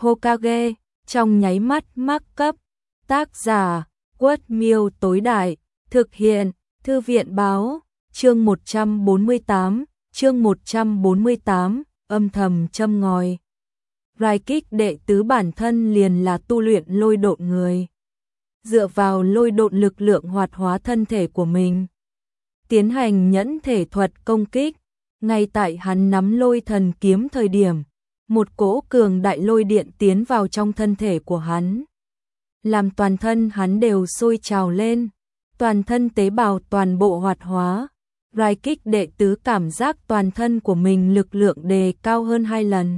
Hokage, trong nháy mắt mắc cấp. Tác giả, Quất Miêu Tối Đại, thực hiện, Thư viện Báo, chương 148, âm thầm châm ngòi. Raikik đệ tứ bản thân liền là tu luyện lôi độn người. Dựa vào lôi độn lực lượng hoạt hóa thân thể của mình, tiến hành nhẫn thể thuật công kích. Ngay tại hắn nắm lôi thần kiếm thời điểm, một cỗ cường đại lôi điện tiến vào trong thân thể của hắn, làm toàn thân hắn đều sôi trào lên, toàn thân tế bào toàn bộ hoạt hóa. Raikik đệ tứ cảm giác toàn thân của mình lực lượng đề cao hơn 2 lần.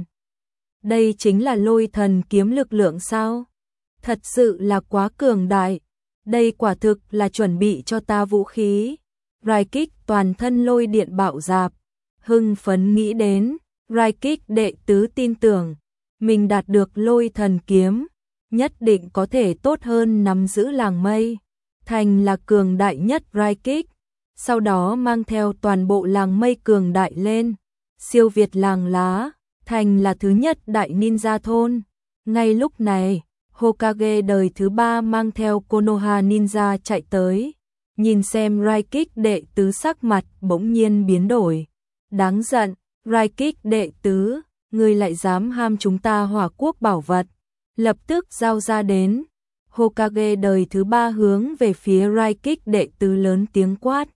Đây chính là lôi thần kiếm lực lượng sao? Thật sự là quá cường đại. Đây quả thực là chuẩn bị cho ta vũ khí. Raikik toàn thân lôi điện bạo dạp, hưng phấn nghĩ đến. Raikik đệ tứ tin tưởng mình đạt được lôi thần kiếm, nhất định có thể tốt hơn nắm giữ làng mây, thành là cường đại nhất Raikik. Sau đó mang theo toàn bộ làng mây cường đại lên, siêu việt làng lá, thành là thứ nhất đại ninja thôn. Ngay lúc này, Hokage đời thứ 3 mang theo Konoha ninja chạy tới, nhìn xem Raikik đệ tứ sắc mặt bỗng nhiên biến đổi. Đáng giận, Raikik đệ tứ, ngươi lại dám ham chúng ta Hỏa Quốc bảo vật, lập tức giao ra đến. Hokage đời thứ 3 hướng về phía Raikik đệ tứ lớn tiếng quát.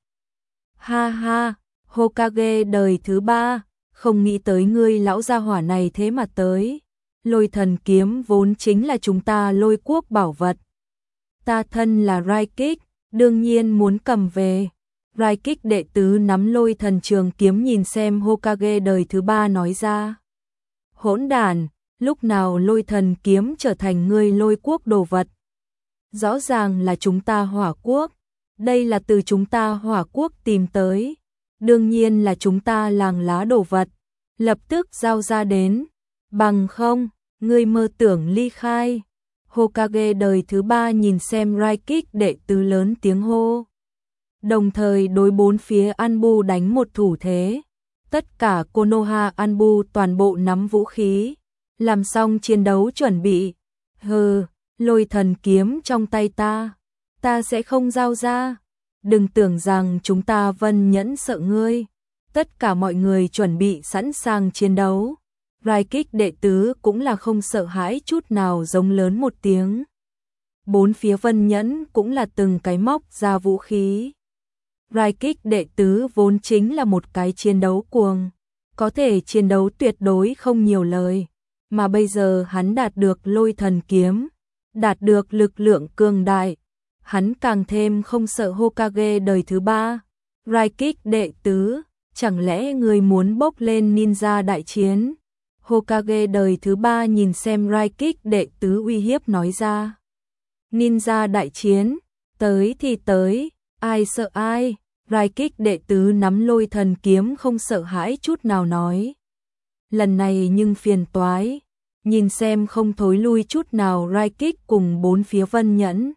Ha ha, Hokage đời thứ 3, không nghĩ tới ngươi lão gia hỏa này thế mà tới. Lôi thần kiếm vốn chính là chúng ta Lôi Quốc bảo vật. Ta thân là Raikik, đương nhiên muốn cầm về. Raikik đệ tứ nắm lôi thần trường kiếm nhìn xem Hokage đời thứ 3 nói ra. Hỗn đản, lúc nào lôi thần kiếm trở thành ngươi Lôi Quốc đồ vật? Rõ ràng là chúng ta Hỏa Quốc. Đây là từ chúng ta Hỏa Quốc tìm tới. Đương nhiên là chúng ta làng lá đồ vật. Lập tức giao ra đến. Bằng không, ngươi mơ tưởng ly khai. Hokage đời thứ 3 nhìn xem Raikik đệ tứ lớn tiếng hô. Đồng thời đối bốn phía Anbu đánh một thủ thế. Tất cả Konoha Anbu toàn bộ nắm vũ khí, làm xong chiến đấu chuẩn bị. Hừ, lôi thần kiếm trong tay ta sẽ không giao ra. Đừng tưởng rằng chúng ta Vân Nhẫn sợ ngươi. Tất cả mọi người chuẩn bị sẵn sàng chiến đấu. Raikik đệ tứ cũng là không sợ hãi chút nào giống lớn một tiếng. Bốn phía Vân Nhẫn cũng là từng cái móc ra vũ khí. Raikik đệ tứ vốn chính là một cái chiến đấu cuồng, có thể chiến đấu tuyệt đối không nhiều lời, mà bây giờ hắn đạt được lôi thần kiếm, đạt được lực lượng cường đại, hắn càng thêm không sợ Hokage đời thứ 3. Raikik đệ tứ, chẳng lẽ người muốn bốc lên ninja đại chiến? Hokage đời thứ 3 nhìn xem Raikik đệ tứ uy hiếp nói ra. Ninja đại chiến, tới thì tới, ai sợ ai? Raikik đệ tứ nắm lôi thần kiếm không sợ hãi chút nào nói. Lần này nhưng phiền toái, nhìn xem không thối lui chút nào Raikik cùng bốn phía Vân Nhẫn.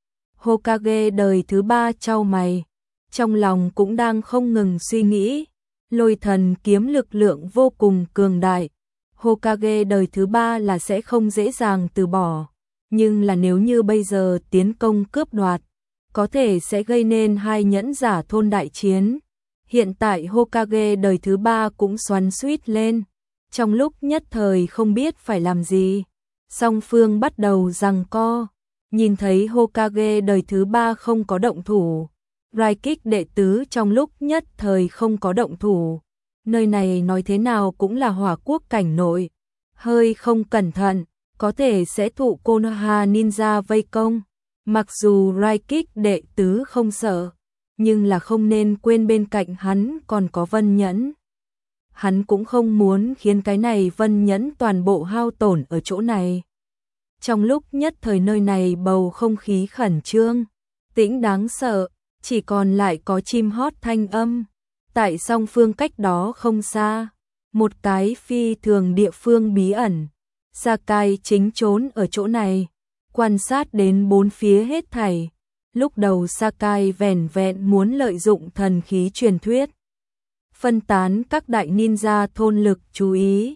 Hokage đời thứ 3 chau mày, trong lòng cũng đang không ngừng suy nghĩ. Lôi thần kiếm lực lượng vô cùng cường đại, Hokage đời thứ 3 là sẽ không dễ dàng từ bỏ, nhưng là nếu như bây giờ tiến công cướp đoạt, có thể sẽ gây nên hai nhẫn giả thôn đại chiến. Hiện tại Hokage đời thứ 3 cũng xoắn xuýt lên, trong lúc nhất thời không biết phải làm gì. Song phương bắt đầu giằng co, nhìn thấy Hokage đời thứ 3 không có động thủ, Raikik đệ tứ trong lúc nhất thời không có động thủ. Nơi này nói thế nào cũng là Hỏa Quốc cảnh nội, hơi không cẩn thận, có thể sẽ thụ Konoha ninja vây công. Mặc dù Raikik đệ tứ không sợ, nhưng là không nên quên bên cạnh hắn còn có Vân Nhẫn. Hắn cũng không muốn khiến cái này Vân Nhẫn toàn bộ hao tổn ở chỗ này. Trong lúc nhất thời nơi này bầu không khí khẩn trương, tĩnh đáng sợ, chỉ còn lại có chim hót thanh âm. Tại song phương cách đó không xa, một cái phi thường địa phương bí ẩn, Sakai chính trốn ở chỗ này, quan sát đến bốn phía hết thảy. Lúc đầu Sakai vẻn vẹn muốn lợi dụng thần khí truyền thuyết, phân tán các đại ninja thôn lực chú ý,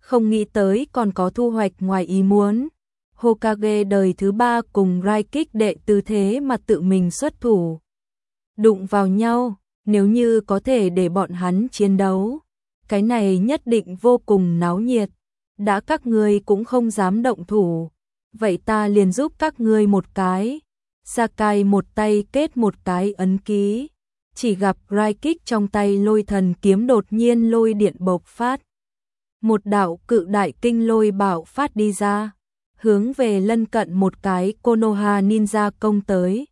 không nghĩ tới còn có thu hoạch ngoài ý muốn. Hokage đời thứ 3 cùng Raikik đệ tứ thế mà tự mình xuất thủ. Đụng vào nhau, nếu như có thể để bọn hắn chiến đấu, cái này nhất định vô cùng náo nhiệt. Đã các ngươi cũng không dám động thủ, vậy ta liền giúp các ngươi một cái. Sakai một tay kết một cái ấn ký, chỉ gặp Raikik trong tay lôi thần kiếm đột nhiên lôi điện bộc phát. Một đạo cự đại kinh lôi bạo phát đi ra, hướng về lân cận một cái Konoha ninja công tới.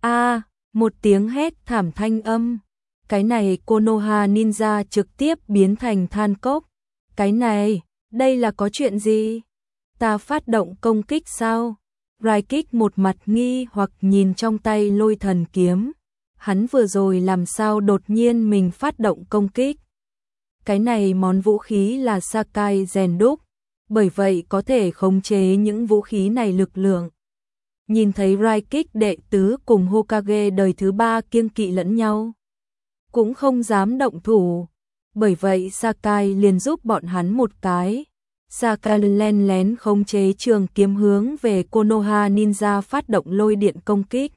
Một tiếng hét thảm thanh âm. Cái này Konoha ninja trực tiếp biến thành than cốc. Cái này, đây là có chuyện gì? Ta phát động công kích sao? Raikik một mặt nghi hoặc nhìn trong tay lôi thần kiếm. Hắn vừa rồi làm sao đột nhiên mình phát động công kích? Cái này món vũ khí là Sakai rèn đúc, bởi vậy có thể khống chế những vũ khí này lực lượng. Nhìn thấy Raikik đệ tứ cùng Hokage đời thứ 3 kiêng kỵ lẫn nhau, cũng không dám động thủ, bởi vậy Sakai liền giúp bọn hắn một cái. Sakai len lén khống chế trường kiếm hướng về Konoha ninja phát động lôi điện công kích.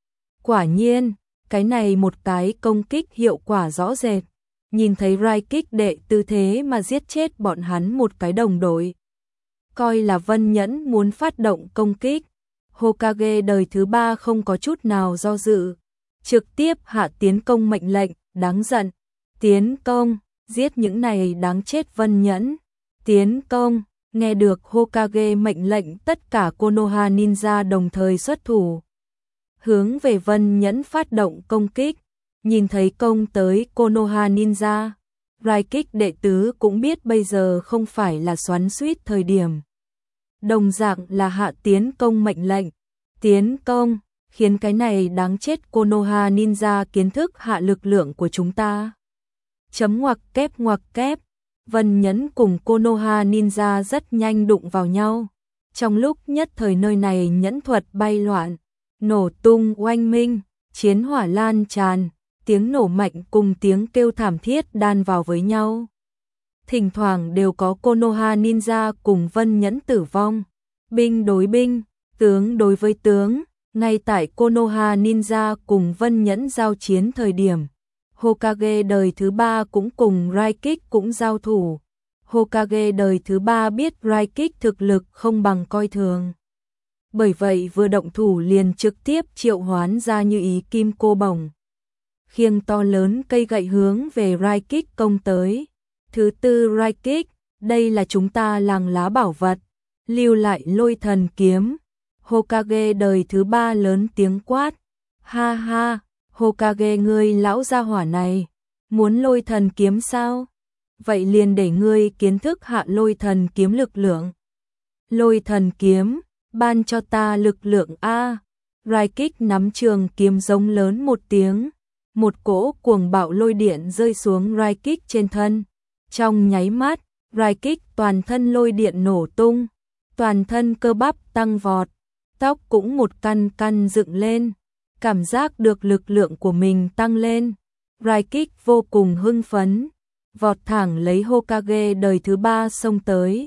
Quả nhiên, cái này một cái công kích hiệu quả rõ rệt. Nhìn thấy Raikik đệ tư thế mà giết chết bọn hắn một cái đồng đội. Coi là Vân Nhẫn muốn phát động công kích. Hokage đời thứ 3 không có chút nào do dự, trực tiếp hạ tiến công mệnh lệnh, đáng giận. Tiến công, giết những này đáng chết Vân Nhẫn. Tiến công, nghe được Hokage mệnh lệnh, tất cả Konoha ninja đồng thời xuất thủ. Hướng về Vân Nhẫn phát động công kích. Nhìn thấy công tới Konoha ninja, Raikik đệ tứ cũng biết bây giờ không phải là xoắn xuýt thời điểm. Đồng dạng là hạ tiến công mệnh lệnh. Tiến công, khiến cái này đáng chết Konoha ninja kiến thức hạ lực lượng của chúng ta. Chấm ngoặc kép. Vân Nhẫn cùng Konoha ninja rất nhanh đụng vào nhau. Trong lúc nhất thời nơi này nhẫn thuật bay loạn, nổ tung oanh minh, chiến hỏa lan tràn, tiếng nổ mạnh cùng tiếng kêu thảm thiết đan vào với nhau. Thỉnh thoảng đều có Konoha ninja cùng Vân Nhẫn tử vong. Binh đối binh, tướng đối với tướng, ngay tại Konoha ninja cùng Vân Nhẫn giao chiến thời điểm, Hokage đời thứ 3 cũng cùng Raikik cũng giao thủ. Hokage đời thứ 3 biết Raikik thực lực không bằng coi thường. Bởi vậy vừa động thủ liền trực tiếp triệu hoán ra như ý kim cô bổng. Khiêng to lớn cây gậy hướng về Raikik công tới. Thứ tư Raikik, đây là chúng ta làng lá bảo vật. Lưu lại lôi thần kiếm. Hokage đời thứ 3 lớn tiếng quát. Ha ha, Hokage ngươi lão gia hỏa này, muốn lôi thần kiếm sao? Vậy liền để ngươi kiến thức hạ lôi thần kiếm lực lượng. Lôi thần kiếm, ban cho ta lực lượng a. Raikik nắm trường kiếm giống lớn một tiếng, một cỗ cuồng bạo lôi điện rơi xuống Raikik trên thân. Trong nháy mắt, Raikik toàn thân lôi điện nổ tung, toàn thân cơ bắp tăng vọt, tóc cũng một căn căn dựng lên, cảm giác được lực lượng của mình tăng lên. Raikik vô cùng hưng phấn, vọt thẳng lấy Hokage đời thứ 3 xông tới.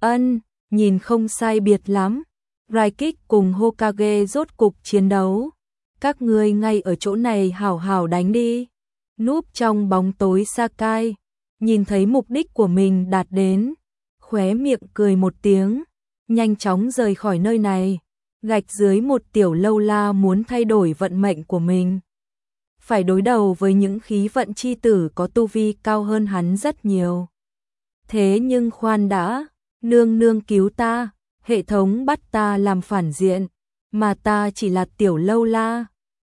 Nhìn không sai biệt lắm. Raikik cùng Hokage rốt cục chiến đấu. Các ngươi ngay ở chỗ này hảo hảo đánh đi. Núp trong bóng tối Sakai, nhìn thấy mục đích của mình đạt đến, khóe miệng cười một tiếng, nhanh chóng rời khỏi nơi này, gạch dưới một tiểu lâu la muốn thay đổi vận mệnh của mình. Phải đối đầu với những khí vận chi tử có tu vi cao hơn hắn rất nhiều. Thế nhưng khoan đã, nương nương cứu ta, hệ thống bắt ta làm phản diện, mà ta chỉ là tiểu lâu la,